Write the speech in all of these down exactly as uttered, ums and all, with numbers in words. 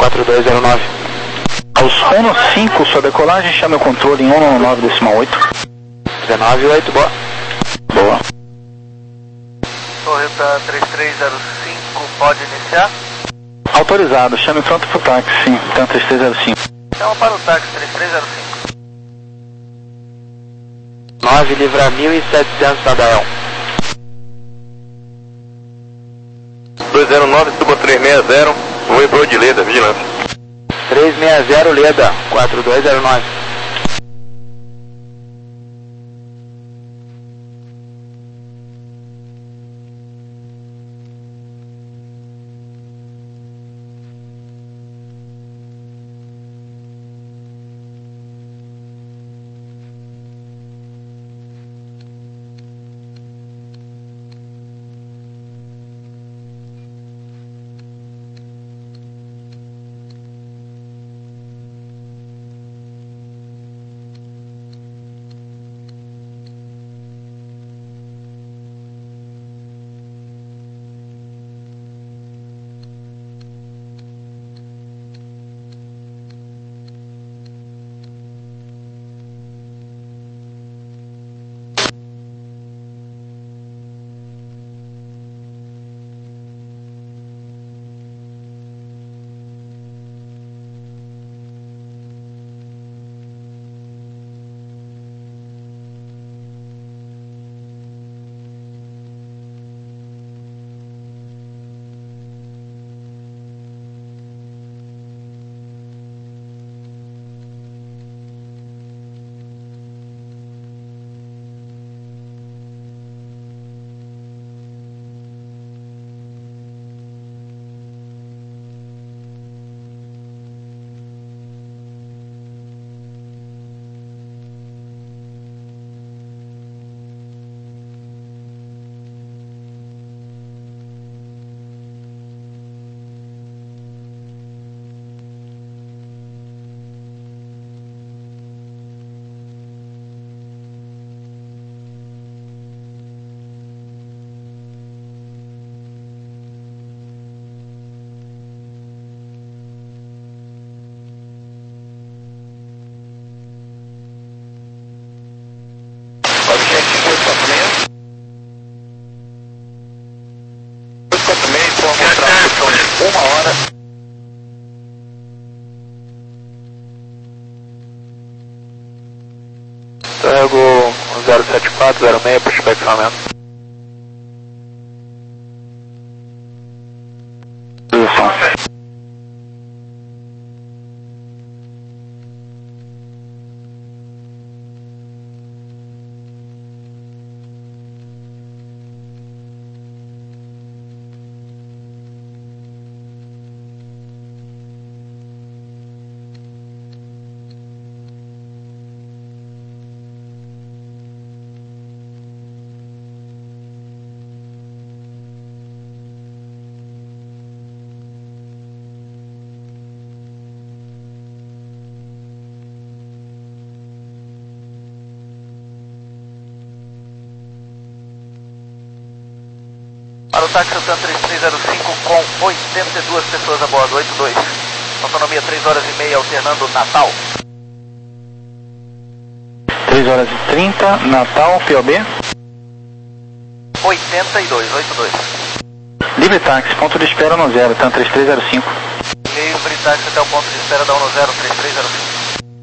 quatro dois zero nove. Aos um no cinco, sua decolagem, chame o controle em um no nove decimal oito. dezenove oito, boa. Boa. Torreta três três zero cinco, pode iniciar? Autorizado, chame pronto pro táxi, sim, então três três zero cinco. Chama para o táxi três três zero cinco. nove, livra mil e setecentos Nadael. dois zero nove, suba três seis zero, vou ir pro de Leda, vigilância. três seis zero, Leda, quatro dois zero nove. Uma hora. Carrego zero sete quatro zero seis, pushback ferramenta. Para o táxi Tan três três zero cinco com oitenta e duas pessoas a bordo, oito dois. Autonomia três horas e meia, alternando Natal. três horas e trinta, Natal, P O B? oitenta e dois, oito dois. Livre táxi, ponto de espera no zero, Tan três três zero cinco. Livre táxi até o ponto de espera da um zero três três zero cinco.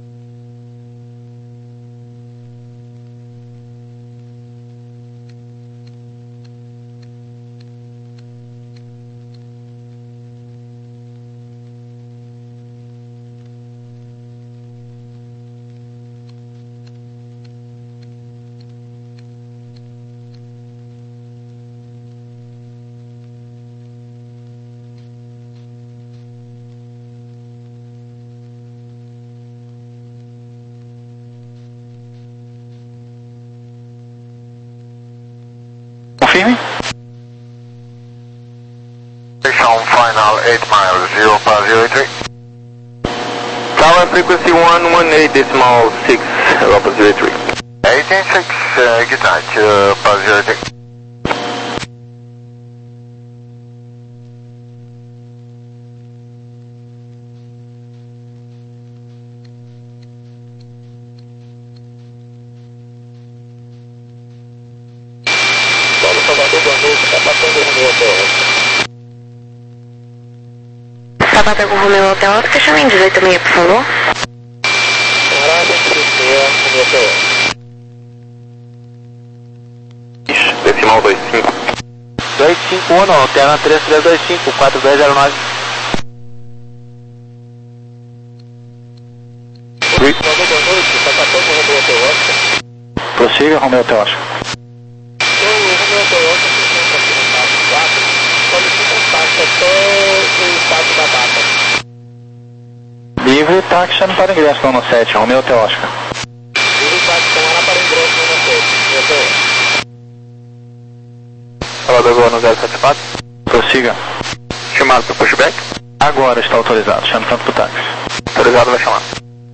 Confirme. Station final eight miles, zero five zero three. Tower frequency one one eight decimal six, zero five zero three. eighteen six, uh, get out, uh, five zero three. Sapatago Romeo Hotel Oscar. Sapatago Romeo Hotel Oscar, chama em dezoito e meia, por favor. Parada Romeo Hotel Oscar. Decimal dois cinco. dois cinco um, alterna três três dois cinco, quatro dois zero nove. Boa noite, Sapatago Romeo Hotel Oscar. Prossiga, Romeo Hotel Oscar. O Romeo Hotel Oscar se encontra aqui no passo quatro, solicita um táxi até o passo da data. Livre táxi não para ingresso no sete, Romeo Hotel Oscar. Livre táxi não para ingresso no sete, Romeo Hotel Oscar. Salvador no zero sete quatro. Prossiga. Chamado para pushback. Agora está autorizado, chame tanto pro táxi. Autorizado, vai chamar.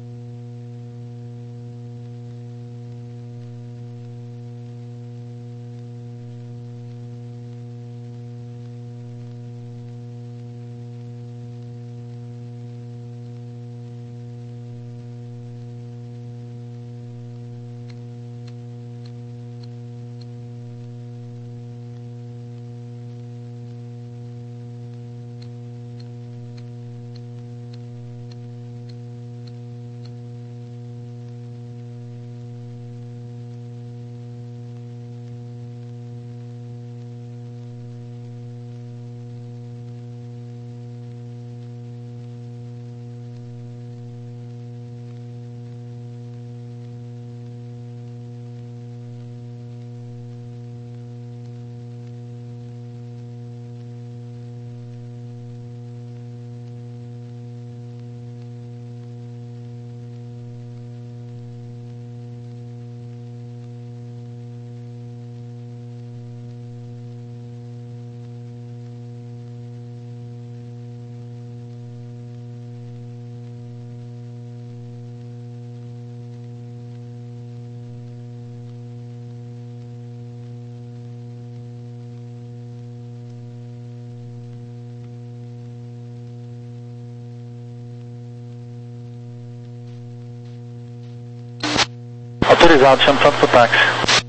Autorizado, chame tanto pro táxi.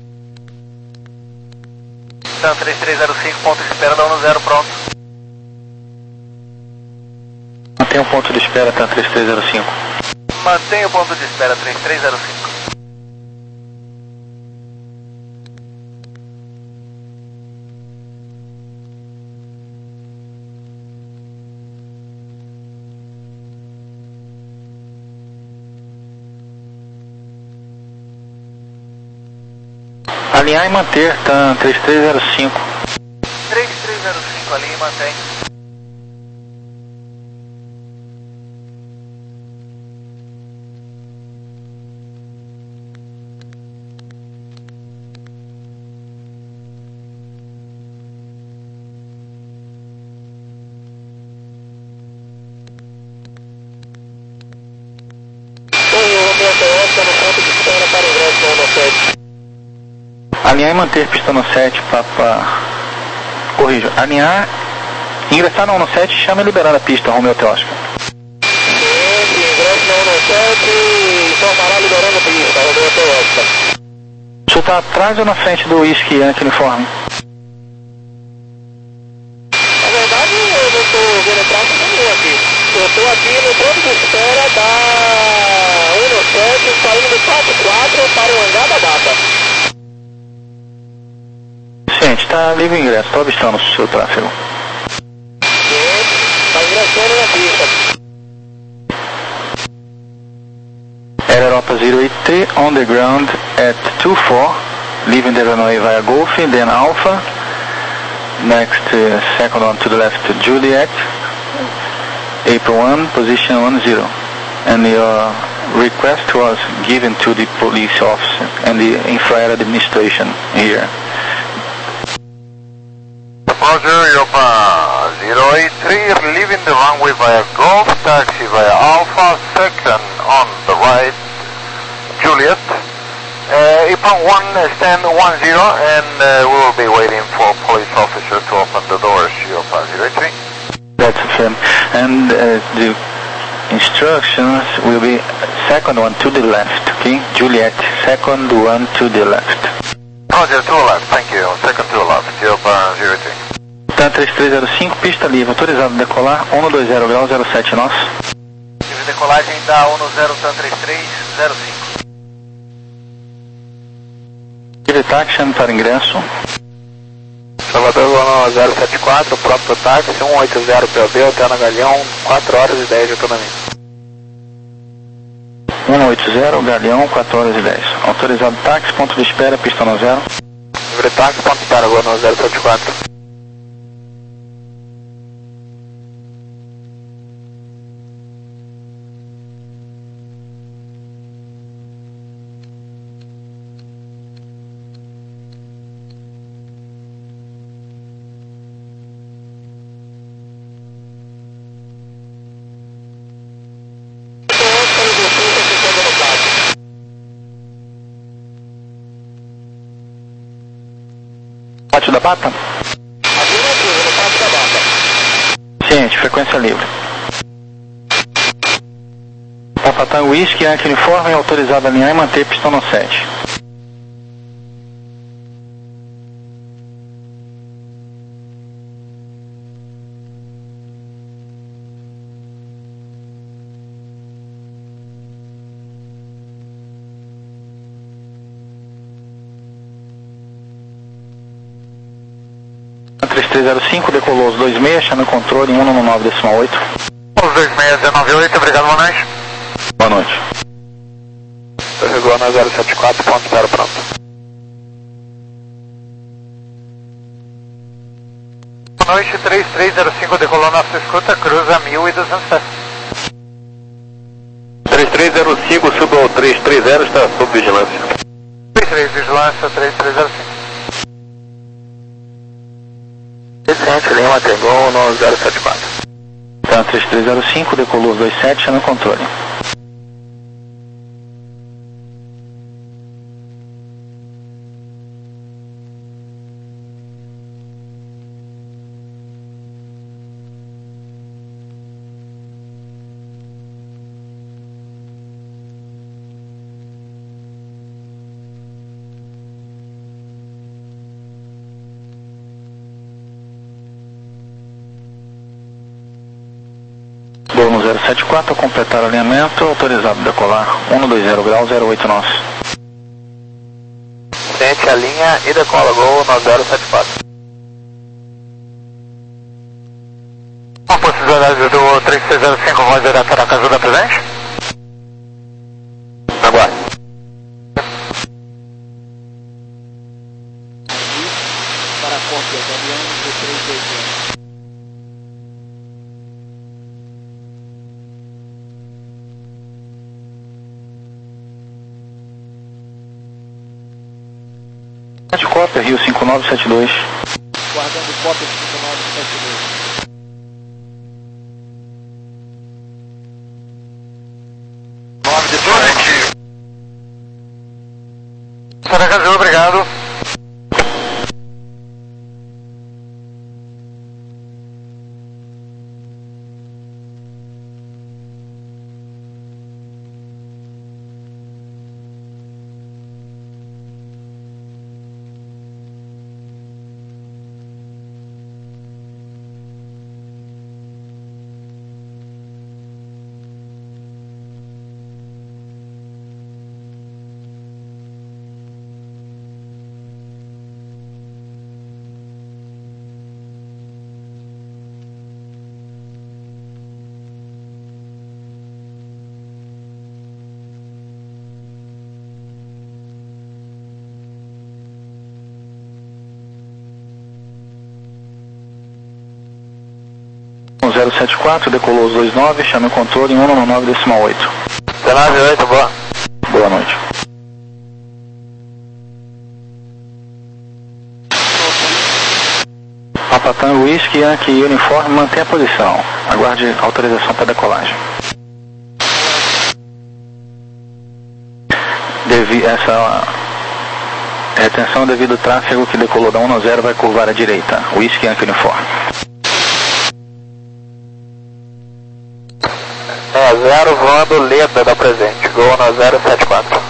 Então, três três zero cinco, ponto de espera da um zero, pronto. Mantenha o ponto de espera, tá três três zero cinco. Mantenha o ponto de espera, três três zero cinco. Alinhar e manter, tá três três zero cinco. três três zero cinco, alinha e mantém. Alinhar e manter pista no sete, Papa. Corrijo. Alinhar, ingressar no sete, chama e liberar a pista, Romeo Hotel Oscar. Ingressa no sete, informará liberando a pista, Romeo Hotel Oscar. O senhor está atrás ou na frente do Whisky Yankee uniforme? Na verdade, eu não estou vendo traço nenhum aqui. Eu estou aqui no ponto de espera da um sete, saindo do quatro quatro para o hangar da data. Gente, está livre ingresso, estou avistando o seu tráfego. Está ingressando na pista. Air Europa zero eight three on the ground at two four, leaving the runway via Golf, then Alpha. Next, uh, second one to the left, Juliet. April one, position one zero. And your request was given to the police officer and the infrared administration here. Roger, Europa zero eight three, leaving the runway via Golf, taxi via Alpha, second on the right, Juliet. Uh, April one, stand one zero, and uh, we will be waiting for police officer to open the doors, Europa zero eight three. That's affirmed. And uh, the instructions will be second one to the left, okay? Juliet, second one to the left. Roger, to the left, thank you. Second to the left, Europa zero eight three. TAM três três zero cinco, pista livre, autorizado a decolar, um dois zero grau zero sete nosso. Livre decolagem da um zero TAM três três zero cinco. Livre táxi para ingresso. Salvador Uno zero sete quatro, próprio táxi, cento e oitenta P O B, Hotel na Galeão, quatro horas e dez de autonomia. cento e oitenta, Galeão, quatro horas e dez. Autorizado táxi, ponto de espera, pista no zero. Livre táxi, ponto de espera, Uno zero sete quatro. Pátio da Bata? Ciente, frequência livre. Papatã Whisky, Yankee Uniforme, autorizado a alinhar e manter pistão no sete. três três zero cinco, decolou os dois seis, chama o controle em cento e nove decimal oito. Os dois seis um nove oito, obrigado, boa noite. Boa noite. Carregou na zero sete quatro, ponto zero pronto. Boa noite, três três zero cinco, decolou nossa escuta, cruza mil e duzentos. três três zero cinco, suba ao três três zero, está sob vigilância. três três, vigilância, três três zero cinco. Vicente Lima, Tegol, no zero sete quatro. TAM três três zero cinco, decolou os dois sete, chama o controle. Gol zero sete quatro, completar o alinhamento, autorizado a decolar, um dois zero grau zero oito nosso. Sente a linha e decola, Gol no zero sete quatro. A possibilidade do três três zero cinco, voz direta na casa da presente? Aguarde. Para a cópia do avião do três dois zero. De cópia, Rio cinco nove sete dois. Guardando cópia de cinco nove sete dois. nove de dois. Para Brasil, obrigado. zero sete quatro, decolou os dois nove, chama o controle em cento e nove decimal oito. nove oito, boa. Boa noite. Papatã Whisky, Yankee Uniforme, mantém a posição. Aguarde autorização para decolagem. Devi, essa retenção devido ao tráfego que decolou da um zero vai curvar à direita. Whisky, Yankee Uniforme. É, zero voando Leda da presente, Gol no zero sete quatro.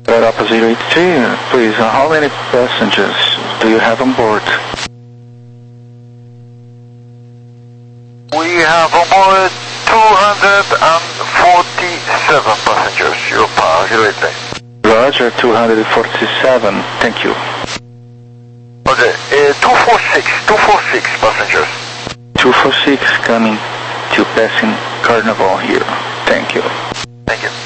Europa zero eight three, please, uh, how many passengers do you have on board? We have on board two hundred forty-seven passengers, Europa zero eight three. Roger, two hundred forty-seven, thank you. Okay, uh, two forty-six, two forty-six passengers. two forty-six coming to passing Carnival here, thank you. Thank you.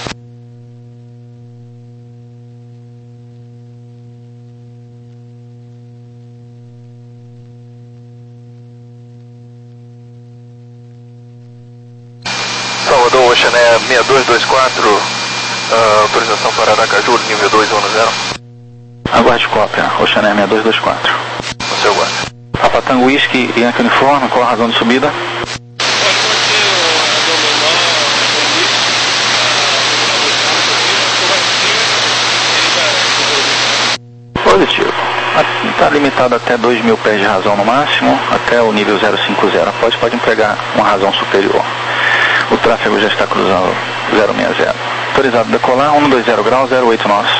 Salvador, Ocean Air seis dois dois quatro, uh, autorização para Aracaju, nível dois um zero. Aguarde cópia, Ocean Air seis dois dois quatro. No seu guarda. Papa Tango Whisky, Yankee Uniforme, qual a razão de subida? Positivo. Está limitado até dois mil pés de razão no máximo, até o nível zero cinco zero. Após pode empregar uma razão superior. O tráfego já está cruzando zero seis zero. Autorizado a decolar, cento e vinte graus, zero oito nós.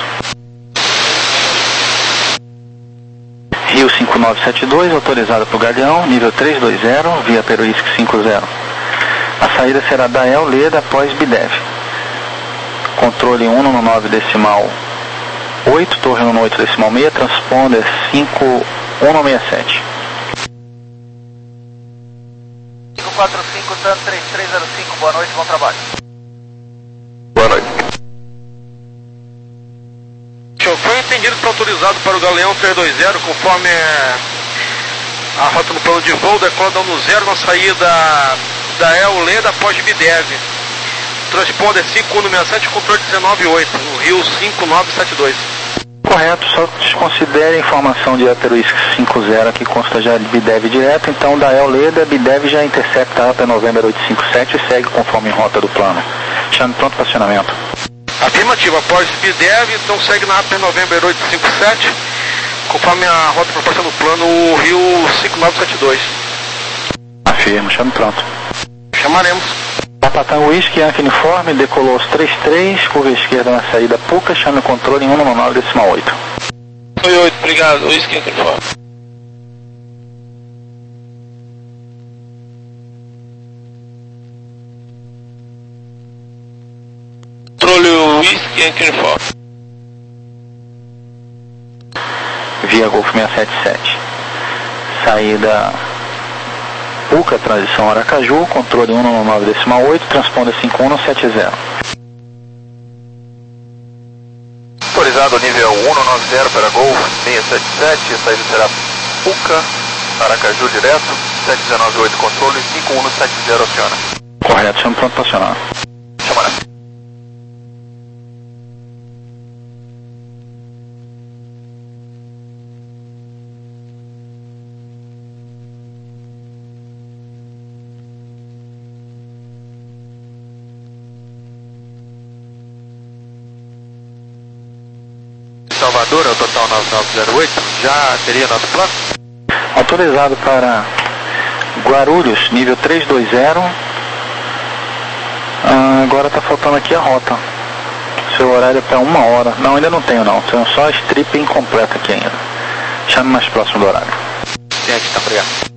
Rio cinco nove sete dois, autorizado para o Galeão, nível três dois zero, via Peruísque cinco zero. A saída será da El Leda após Bidev. Controle cento e nove decimal oito, torre cento e oito decimal seis, transponder cinco um seis sete. cinco quatro cinco, TAN três três zero cinco, boa noite, bom trabalho. Boa noite. Foi entendido para autorizado para o Galeão três dois zero, conforme a rota no plano de voo, decola dando zero na saída da El Leda após Bidev. Transponder cinco um seis sete, controle dezenove oito, no Rio cinco nove sete dois. Correto, só desconsidere a informação de Peruísque cinco zero que consta já de Bidev direto, então da El Leda, Bidev já intercepta a Upper November oito cinco sete e segue conforme rota do plano. Chame pronto para acionamento. Afirmativa, após Bidev, então segue na Upper November oito cinco sete, conforme a rota proporciona no plano, o Rio cinco nove sete dois. Afirmo, chame pronto. Chamaremos. Papa Tango Whisky, Yankee Uniforme, decolou os três três, curva esquerda na saída Puca, chame o controle em cento e nove decimal oito. Oi, oito, obrigado, Whisky Yankee Uniforme. Controle Whisky Yankee Uniforme. Via Golf seis sete sete. Saída Puca, transição Aracaju, controle cento e nove decimal oito, transponder cinco um sete zero. Autorizado nível cento e noventa para Golf seis sete sete, saída será Puca, Aracaju direto, sete um nove oito controle, cinco um sete zero aciona. Correto, chame pronto para acionar. Chamará. Salvador, é o total nove nove zero oito, já teria nosso plano? Autorizado para Guarulhos, nível três dois zero. Ah, agora está faltando aqui a rota. Seu horário é para uma hora. Não, ainda não tenho não. Tenho só a strip incompleta aqui ainda. Chame mais próximo do horário. Gente, tá obrigado.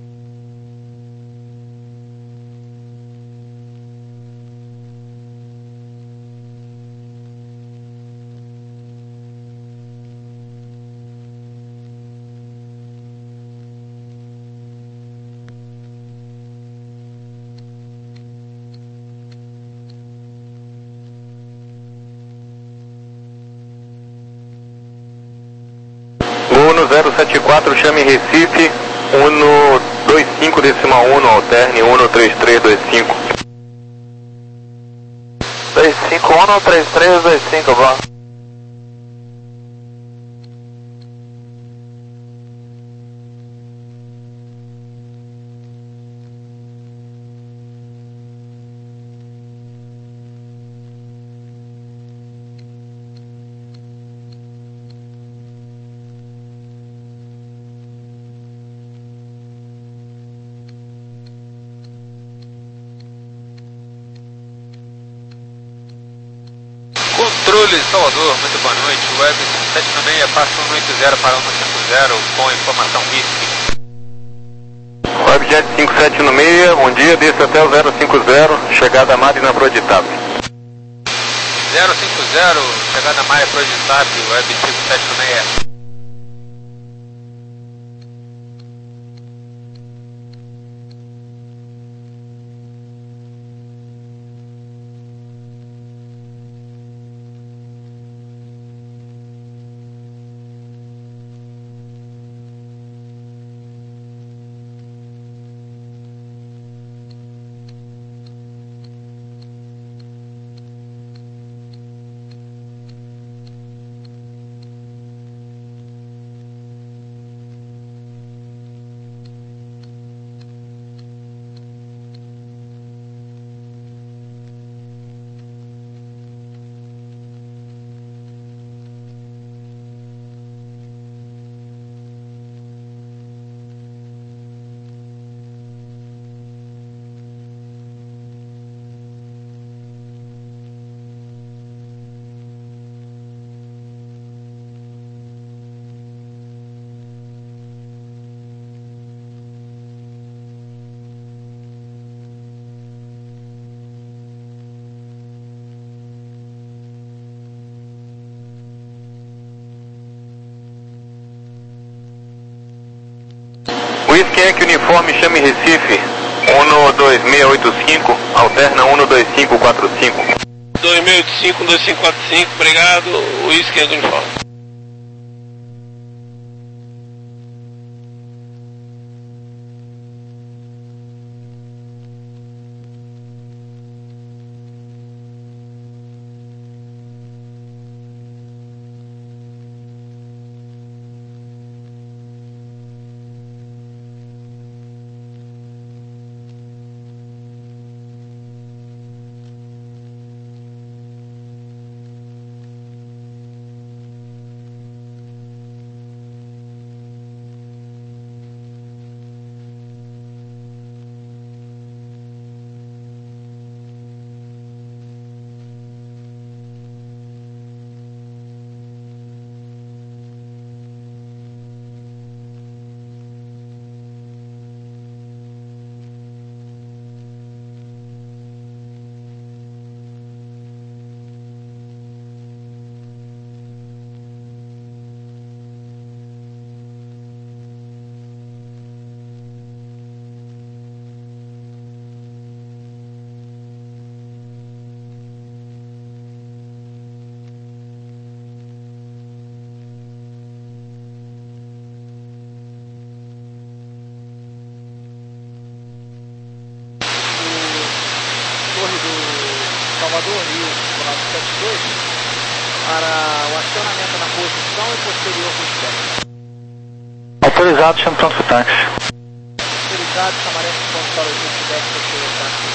Uno zero sete quatro, chame Recife, Uno dois cinco decimal um, alterne Uno três três dois cinco. dois cinco um, três três dois cinco, bom. Guarulhos, Salvador, muito boa noite. Web sete seis passa um oito zero para um cinco zero com informação whisky. Webjet cinco sete seis, bom dia, desça até o zero cinco zero, chegada a Mari na Proditap. zero cinco zero, chegada a Mari Proditap, Web cinco sete seis. Whisky uniforme, chame Recife, um dois seis oito cinco, alterna um dois cinco quatro cinco. dois seis oito cinco, dois cinco quatro cinco, obrigado, Whisky uniforme. Salvador, Rio, quatro sete dois, para o acionamento na posição e posterior do espectro. Autorizado, chama pronto para táxi. Autorizado, chamaremos ponto para o feedback posterior do táxi.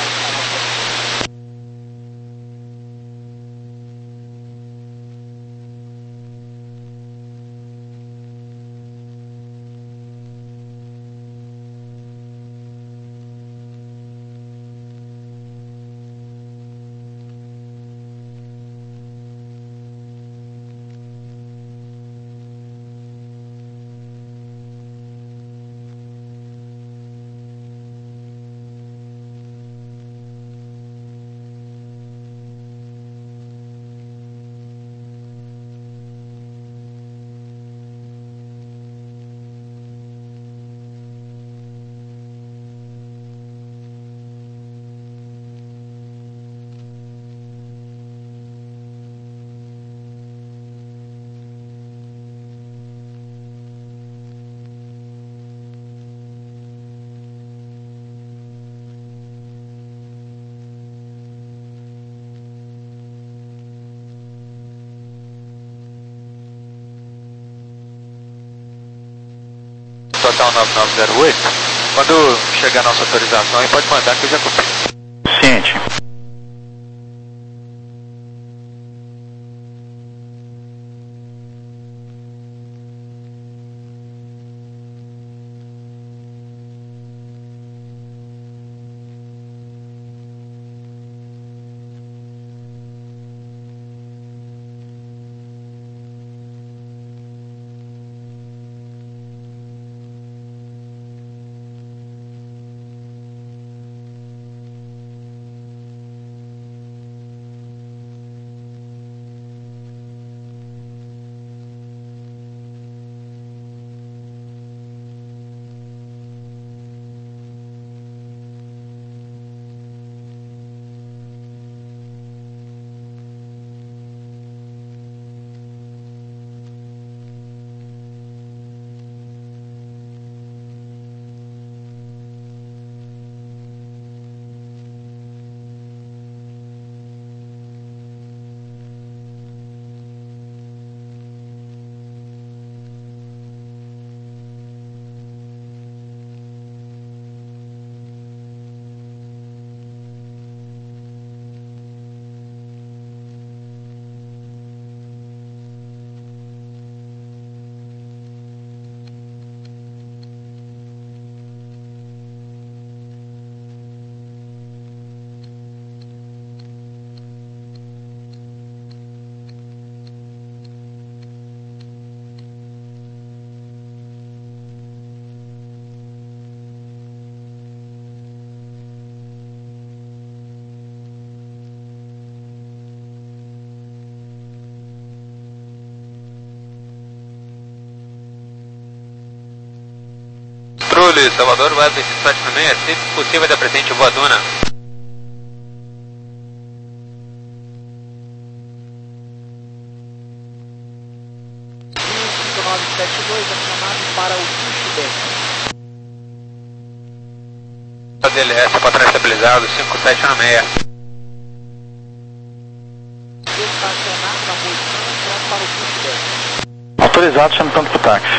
Total nove nove zero oito, quando chegar a nossa autorização aí pode mandar que eu já confio. Ciente. controle Salvador, Web sete seis seis, se possível da presente voadora. cinco nove sete dois, é chamado para o pushback. D L S, patrão estabilizado, cinco sete nove seis. Estacionar na posição, pronto para o pushback. Autorizado, chame pronto para o táxi.